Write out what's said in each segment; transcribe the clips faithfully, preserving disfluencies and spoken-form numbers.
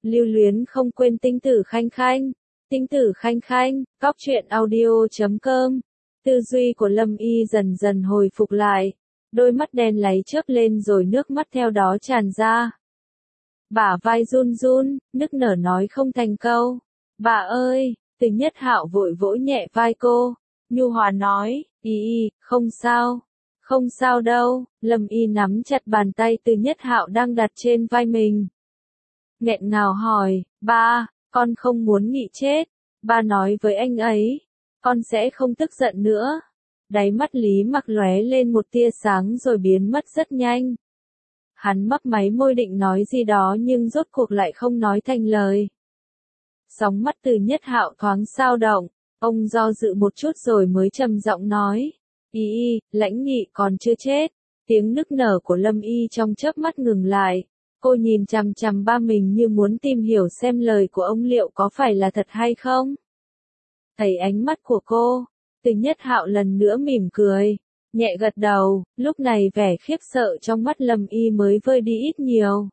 Lưu luyến không quên tinh tử khanh khanh. Tinh tử khanh khanh, cóc truyện audio chấm com. Tư duy của Lâm Y dần dần hồi phục lại. Đôi mắt đen láy chớp lên rồi nước mắt theo đó tràn ra. Bả vai run run, nức nở nói không thành câu. Bà ơi, Từ Nhất Hạo vội vỗ nhẹ vai cô. Nhu hòa nói, y y, không sao. Không sao đâu. Lâm Y nắm chặt bàn tay Từ Nhất Hạo đang đặt trên vai mình. Nghẹn ngào hỏi, ba, con không muốn nghỉ chết. Ba nói với anh ấy, con sẽ không tức giận nữa. Đáy mắt Lý Mặc lóe lên một tia sáng rồi biến mất rất nhanh. Hắn mấp máy môi định nói gì đó nhưng rốt cuộc lại không nói thành lời. Sóng mắt Từ Nhất Hạo thoáng xao động, ông do dự một chút rồi mới trầm giọng nói, y y, Lãnh Nghị còn chưa chết. Tiếng nức nở của Lâm Y trong chớp mắt ngừng lại. Cô nhìn chằm chằm ba mình như muốn tìm hiểu xem lời của ông liệu có phải là thật hay không. Thấy ánh mắt của cô, Từ Nhất Hạo lần nữa mỉm cười, nhẹ gật đầu, lúc này vẻ khiếp sợ trong mắt Lâm Y mới vơi đi ít nhiều.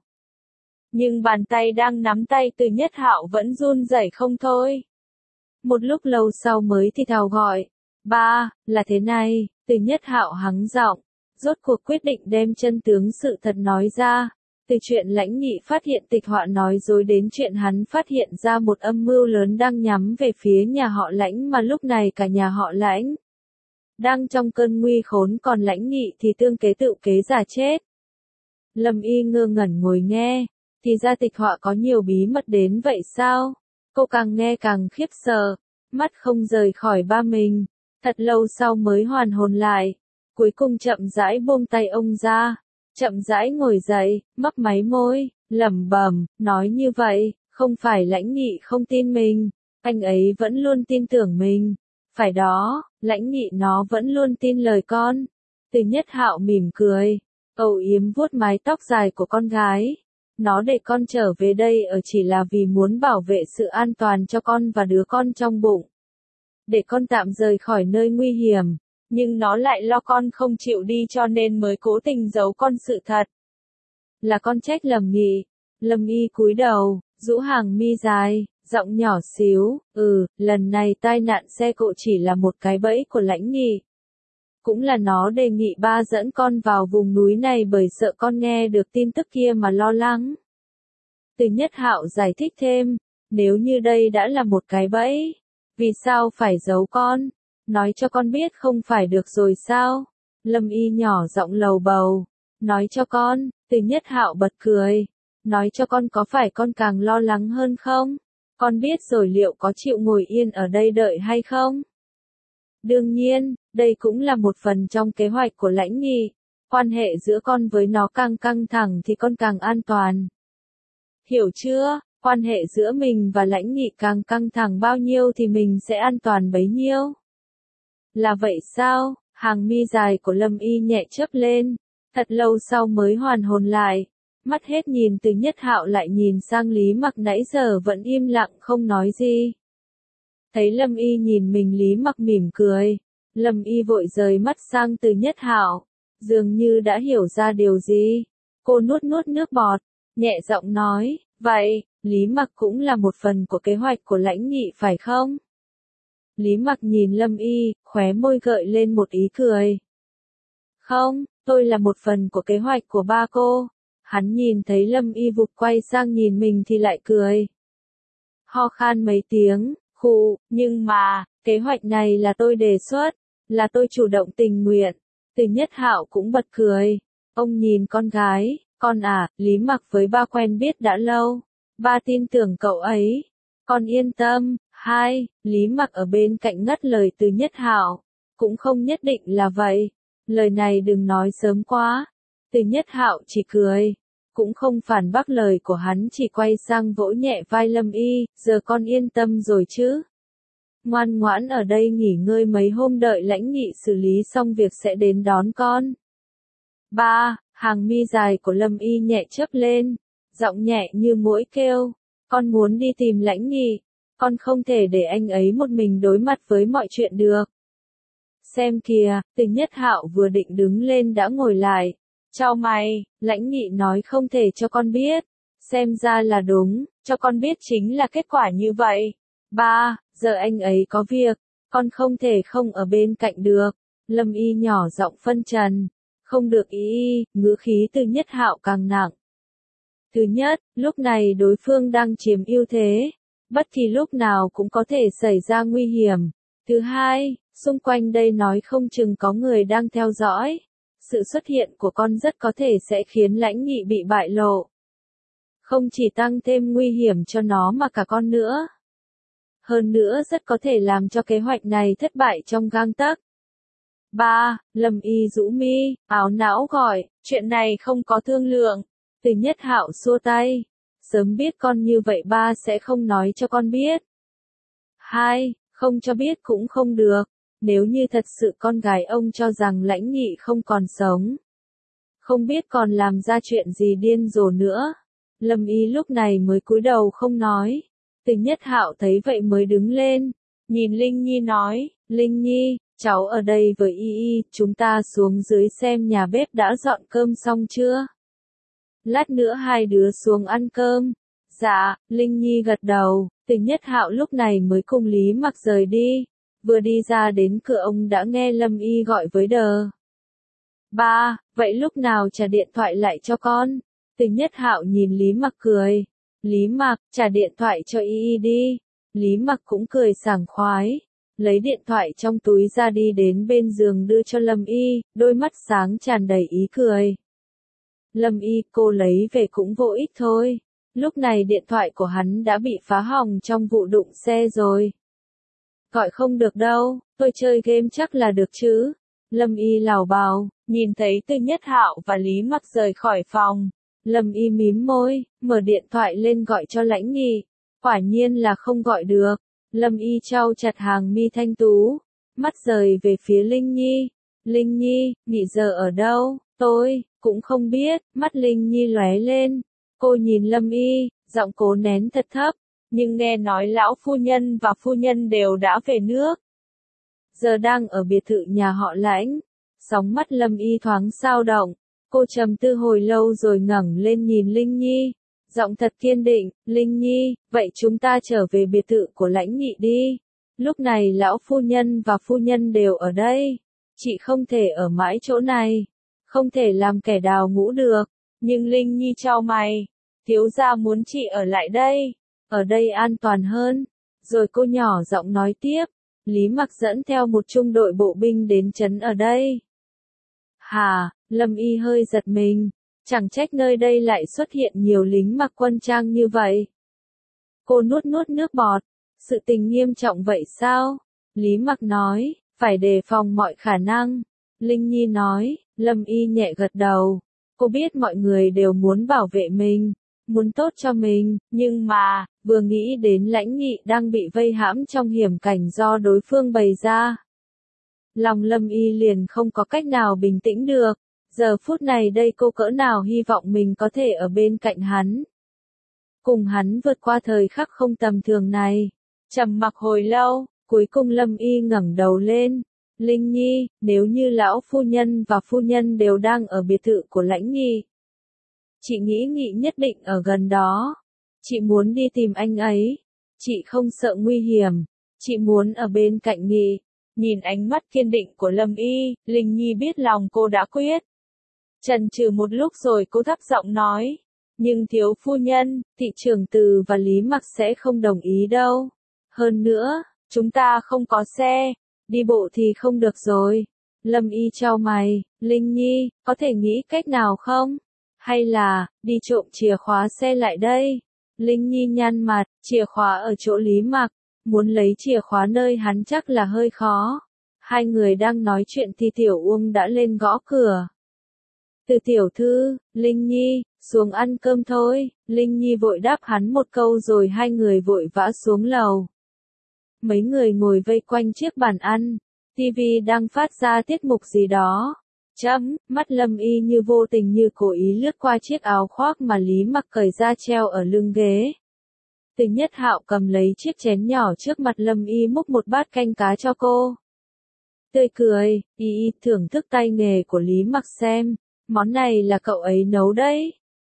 Nhưng bàn tay đang nắm tay Từ Nhất Hạo vẫn run rẩy không thôi. Một lúc lâu sau mới thì thào gọi, ba, là thế này. Từ Nhất Hạo hắng giọng, rốt cuộc quyết định đem chân tướng sự thật nói ra. Từ chuyện Lãnh Nghị phát hiện tịch họa nói dối đến chuyện hắn phát hiện ra một âm mưu lớn đang nhắm về phía nhà họ Lãnh mà lúc này cả nhà họ Lãnh đang trong cơn nguy khốn, còn Lãnh Nghị thì tương kế tự kế giả chết. Lâm Y ngơ ngẩn ngồi nghe, thì ra tịch họa có nhiều bí mật đến vậy sao? Cô càng nghe càng khiếp sợ, mắt không rời khỏi ba mình, thật lâu sau mới hoàn hồn lại, cuối cùng chậm rãi buông tay ông ra. Chậm rãi ngồi dậy, mấp máy môi, lẩm bẩm, nói như vậy, không phải Lãnh Nghị không tin mình, anh ấy vẫn luôn tin tưởng mình. Phải đó, Lãnh Nghị nó vẫn luôn tin lời con. Từ Nhất Hạo mỉm cười, âu yếm vuốt mái tóc dài của con gái. Nó để con trở về đây ở chỉ là vì muốn bảo vệ sự an toàn cho con và đứa con trong bụng. Để con tạm rời khỏi nơi nguy hiểm. Nhưng nó lại lo con không chịu đi cho nên mới cố tình giấu con sự thật. Là con trách Lâm Nghị. Lâm Y cúi đầu, rũ hàng mi dài, giọng nhỏ xíu, ừ, lần này tai nạn xe cộ chỉ là một cái bẫy của Lãnh Nghị. Cũng là nó đề nghị ba dẫn con vào vùng núi này bởi sợ con nghe được tin tức kia mà lo lắng. Từ Nhất Hạo giải thích thêm, nếu như đây đã là một cái bẫy, vì sao phải giấu con? Nói cho con biết không phải được rồi sao? Lâm Y nhỏ giọng lầu bầu. Nói cho con. Từ Nhất Hạo bật cười. Nói cho con có phải con càng lo lắng hơn không? Con biết rồi liệu có chịu ngồi yên ở đây đợi hay không? Đương nhiên, đây cũng là một phần trong kế hoạch của Lãnh Nghị. Quan hệ giữa con với nó càng căng thẳng thì con càng an toàn. Hiểu chưa? Quan hệ giữa mình và Lãnh Nghị càng căng thẳng bao nhiêu thì mình sẽ an toàn bấy nhiêu. Là vậy sao? Hàng mi dài của Lâm Y nhẹ chớp lên, thật lâu sau mới hoàn hồn lại, mắt hết nhìn Từ Nhất Hạo lại nhìn sang Lý Mặc nãy giờ vẫn im lặng không nói gì. Thấy Lâm Y nhìn mình, Lý Mặc mỉm cười, Lâm Y vội rời mắt sang Từ Nhất Hạo, dường như đã hiểu ra điều gì. Cô nuốt nuốt nước bọt, nhẹ giọng nói, vậy, Lý Mặc cũng là một phần của kế hoạch của Lãnh Nghị phải không? Lý Mặc nhìn Lâm Y, khóe môi gợi lên một ý cười. Không, tôi là một phần của kế hoạch của ba cô. Hắn nhìn thấy Lâm Y vụt quay sang nhìn mình thì lại cười. Ho khan mấy tiếng, khụ, nhưng mà, kế hoạch này là tôi đề xuất, là tôi chủ động tình nguyện. Từ Nhất Hạo cũng bật cười. Ông nhìn con gái, con à, Lý Mặc với ba quen biết đã lâu. Ba tin tưởng cậu ấy. Con yên tâm. Hai, Lý Mặc ở bên cạnh ngắt lời Từ Nhất Hạo. Cũng không nhất định là vậy. Lời này đừng nói sớm quá. Từ Nhất Hạo chỉ cười. Cũng không phản bác lời của hắn, chỉ quay sang vỗ nhẹ vai Lâm Y. Giờ con yên tâm rồi chứ? Ngoan ngoãn ở đây nghỉ ngơi mấy hôm, đợi Lãnh Nghị xử lý xong việc sẽ đến đón con. Ba, hàng mi dài của Lâm Y nhẹ chớp lên. Giọng nhẹ như muỗi kêu. Con muốn đi tìm Lãnh Nghị. Con không thể để anh ấy một mình đối mặt với mọi chuyện được. Xem kìa, Từ Nhất Hạo vừa định đứng lên đã ngồi lại. Chau mày, Lãnh Nghị nói không thể cho con biết. xem ra là đúng, cho con biết chính là kết quả như vậy. Ba, giờ anh ấy có việc, con không thể không ở bên cạnh được. Lâm Y nhỏ giọng phân trần. Không được ý y, ngữ khí Từ Nhất Hạo càng nặng. Thứ nhất, lúc này đối phương đang chiếm ưu thế, bất kỳ lúc nào cũng có thể xảy ra nguy hiểm. Thứ hai, xung quanh đây nói không chừng có người đang theo dõi. Sự xuất hiện của con rất có thể sẽ khiến Lãnh Nghị bị bại lộ. Không chỉ tăng thêm nguy hiểm cho nó mà cả con nữa. Hơn nữa rất có thể làm cho kế hoạch này thất bại trong gang tấc. Ba, Lâm Y rũ mi, áo não gọi, chuyện này không có thương lượng. Từ Nhất Hạo xua tay. Sớm biết con như vậy ba sẽ không nói cho con biết. Hai, không cho biết cũng không được. Nếu như thật sự con gái ông cho rằng Lãnh Nghị không còn sống. Không biết còn làm ra chuyện gì điên rồ nữa. Lâm Y lúc này mới cúi đầu không nói. Từ Nhất Hạo thấy vậy mới đứng lên. Nhìn Linh Nhi nói, Linh Nhi, cháu ở đây với Y Y, chúng ta xuống dưới xem nhà bếp đã dọn cơm xong chưa? Lát nữa hai đứa xuống ăn cơm. Dạ, Linh Nhi gật đầu. Từ Nhất Hạo lúc này mới cùng Lý Mặc rời đi. Vừa đi ra đến cửa ông đã nghe Lâm Y gọi với đờ. Ba, vậy lúc nào trả điện thoại lại cho con? Từ Nhất Hạo nhìn Lý Mặc cười. Lý Mặc, trả điện thoại cho Y Y đi. Lý Mặc cũng cười sảng khoái. Lấy điện thoại trong túi ra đi đến bên giường đưa cho Lâm Y, đôi mắt sáng tràn đầy ý cười. Lâm Y, cô lấy về cũng vô ích thôi. Lúc này điện thoại của hắn đã bị phá hỏng trong vụ đụng xe rồi. Gọi không được đâu, tôi chơi game chắc là được chứ. Lâm Y lảo bào, nhìn thấy Từ Nhất Hạo và Lý Mặc rời khỏi phòng. Lâm Y mím môi, mở điện thoại lên gọi cho Lãnh Nghị. Quả nhiên là không gọi được. Lâm Y trao chặt hàng mi thanh tú, mắt rời về phía Linh Nhi. Linh Nhi, Nghị giờ ở đâu? Tôi cũng không biết. Mắt Linh Nhi lóe lên. Cô nhìn Lâm Y, giọng cố nén thật thấp, nhưng nghe nói lão phu nhân và phu nhân đều đã về nước. Giờ đang ở biệt thự nhà họ Lãnh. Sóng mắt Lâm Y thoáng dao động. Cô trầm tư hồi lâu rồi ngẩng lên nhìn Linh Nhi. Giọng thật kiên định, Linh Nhi, vậy chúng ta trở về biệt thự của Lãnh Nghị đi. Lúc này lão phu nhân và phu nhân đều ở đây. Chị không thể ở mãi chỗ này. Không thể làm kẻ đào ngũ được. Nhưng Linh Nhi chau mày. Thiếu gia muốn chị ở lại đây. Ở đây an toàn hơn. Rồi cô nhỏ giọng nói tiếp. Lý Mặc dẫn theo một trung đội bộ binh đến trấn ở đây. Hà, Lâm Y hơi giật mình. Chẳng trách nơi đây lại xuất hiện nhiều lính mặc quân trang như vậy. Cô nuốt nuốt nước bọt. Sự tình nghiêm trọng vậy sao? Lý Mặc nói, phải đề phòng mọi khả năng. Linh Nhi nói, Lâm Y nhẹ gật đầu. Cô biết mọi người đều muốn bảo vệ mình, muốn tốt cho mình, nhưng mà, vừa nghĩ đến Lãnh Nghị đang bị vây hãm trong hiểm cảnh do đối phương bày ra. Lòng Lâm Y liền không có cách nào bình tĩnh được. Giờ phút này đây cô cỡ nào hy vọng mình có thể ở bên cạnh hắn. Cùng hắn vượt qua thời khắc không tầm thường này. Trầm mặc hồi lâu, cuối cùng Lâm Y ngẩng đầu lên. Linh Nhi, nếu như lão phu nhân và phu nhân đều đang ở biệt thự của Lãnh Nghị. Chị nghĩ Nghị nhất định ở gần đó. Chị muốn đi tìm anh ấy. Chị không sợ nguy hiểm. Chị muốn ở bên cạnh Nghị. Nhìn ánh mắt kiên định của Lâm Y, Linh Nhi biết lòng cô đã quyết. Chần chừ một lúc rồi cô thấp giọng nói. Nhưng thiếu phu nhân, thị trưởng Từ và Lý Mặc sẽ không đồng ý đâu. Hơn nữa, chúng ta không có xe. Đi bộ thì không được rồi. Lâm Y chau mày, Linh Nhi, có thể nghĩ cách nào không? Hay là, đi trộm chìa khóa xe lại đây? Linh Nhi nhăn mặt, chìa khóa ở chỗ Lý Mặc. Muốn lấy chìa khóa nơi hắn chắc là hơi khó. Hai người đang nói chuyện thì Tiểu Uông đã lên gõ cửa. Từ tiểu thư, Linh Nhi, xuống ăn cơm thôi. Linh Nhi vội đáp hắn một câu rồi hai người vội vã xuống lầu. Mấy người ngồi vây quanh chiếc bàn ăn. ti vi đang phát ra tiết mục gì đó. Chấm, mắt Lâm Y như vô tình như cố ý lướt qua chiếc áo khoác mà Lý Mặc cởi ra treo ở lưng ghế. Từ Nhất Hạo cầm lấy chiếc chén nhỏ trước mặt Lâm Y múc một bát canh cá cho cô. Tươi cười, y y thưởng thức tay nghề của Lý Mặc xem. Món này là cậu ấy nấu đấy.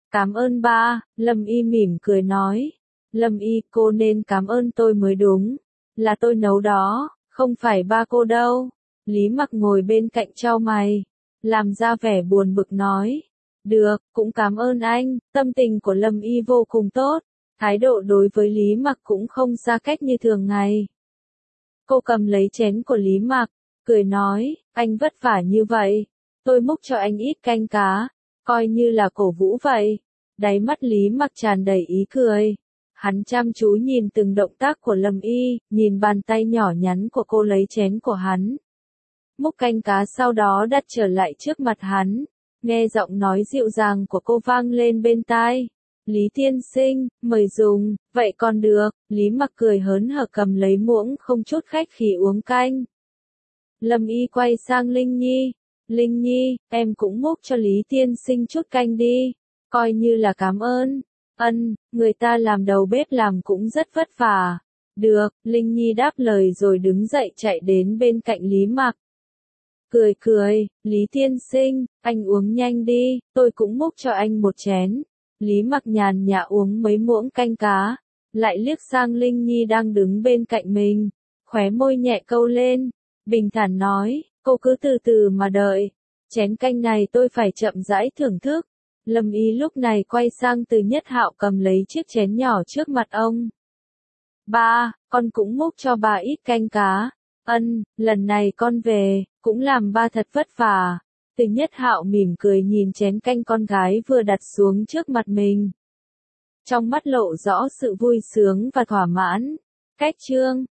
Cảm ơn ba, Lâm Y mỉm cười nói. Lâm Y, cô nên cảm ơn tôi mới đúng. Là tôi nấu đó, không phải ba cô đâu. Lý Mặc ngồi bên cạnh chau mày, làm ra vẻ buồn bực nói. Được, cũng cảm ơn anh. Tâm tình của Lâm Y vô cùng tốt. Thái độ đối với Lý Mặc cũng không xa cách như thường ngày. Cô cầm lấy chén của Lý Mặc, cười nói, anh vất vả như vậy, tôi múc cho anh ít canh cá, coi như là cổ vũ vậy. Đáy mắt Lý Mặc tràn đầy ý cười. Hắn chăm chú nhìn từng động tác của Lâm Y, nhìn bàn tay nhỏ nhắn của cô lấy chén của hắn. Múc canh cá sau đó đặt trở lại trước mặt hắn, nghe giọng nói dịu dàng của cô vang lên bên tai. Lý tiên sinh, mời dùng, vậy còn được. Lý Mặc cười hớn hở cầm lấy muỗng không chút khách khí uống canh. Lâm Y quay sang Linh Nhi. Linh Nhi, em cũng múc cho Lý tiên sinh chút canh đi, coi như là cảm ơn. Ân, người ta làm đầu bếp làm cũng rất vất vả. Được, Linh Nhi đáp lời rồi đứng dậy chạy đến bên cạnh Lý Mặc. Cười cười, Lý tiên sinh, anh uống nhanh đi, tôi cũng múc cho anh một chén. Lý Mặc nhàn nhã uống mấy muỗng canh cá, lại liếc sang Linh Nhi đang đứng bên cạnh mình, khóe môi nhẹ câu lên, bình thản nói, cô cứ từ từ mà đợi, chén canh này tôi phải chậm rãi thưởng thức. Lâm Y lúc này quay sang Từ Nhất Hạo cầm lấy chiếc chén nhỏ trước mặt ông. Ba, con cũng múc cho bà ít canh cá. Ân, lần này con về, cũng làm ba thật vất vả. Từ Nhất Hạo mỉm cười nhìn chén canh con gái vừa đặt xuống trước mặt mình. Trong mắt lộ rõ sự vui sướng và thỏa mãn. Cách chương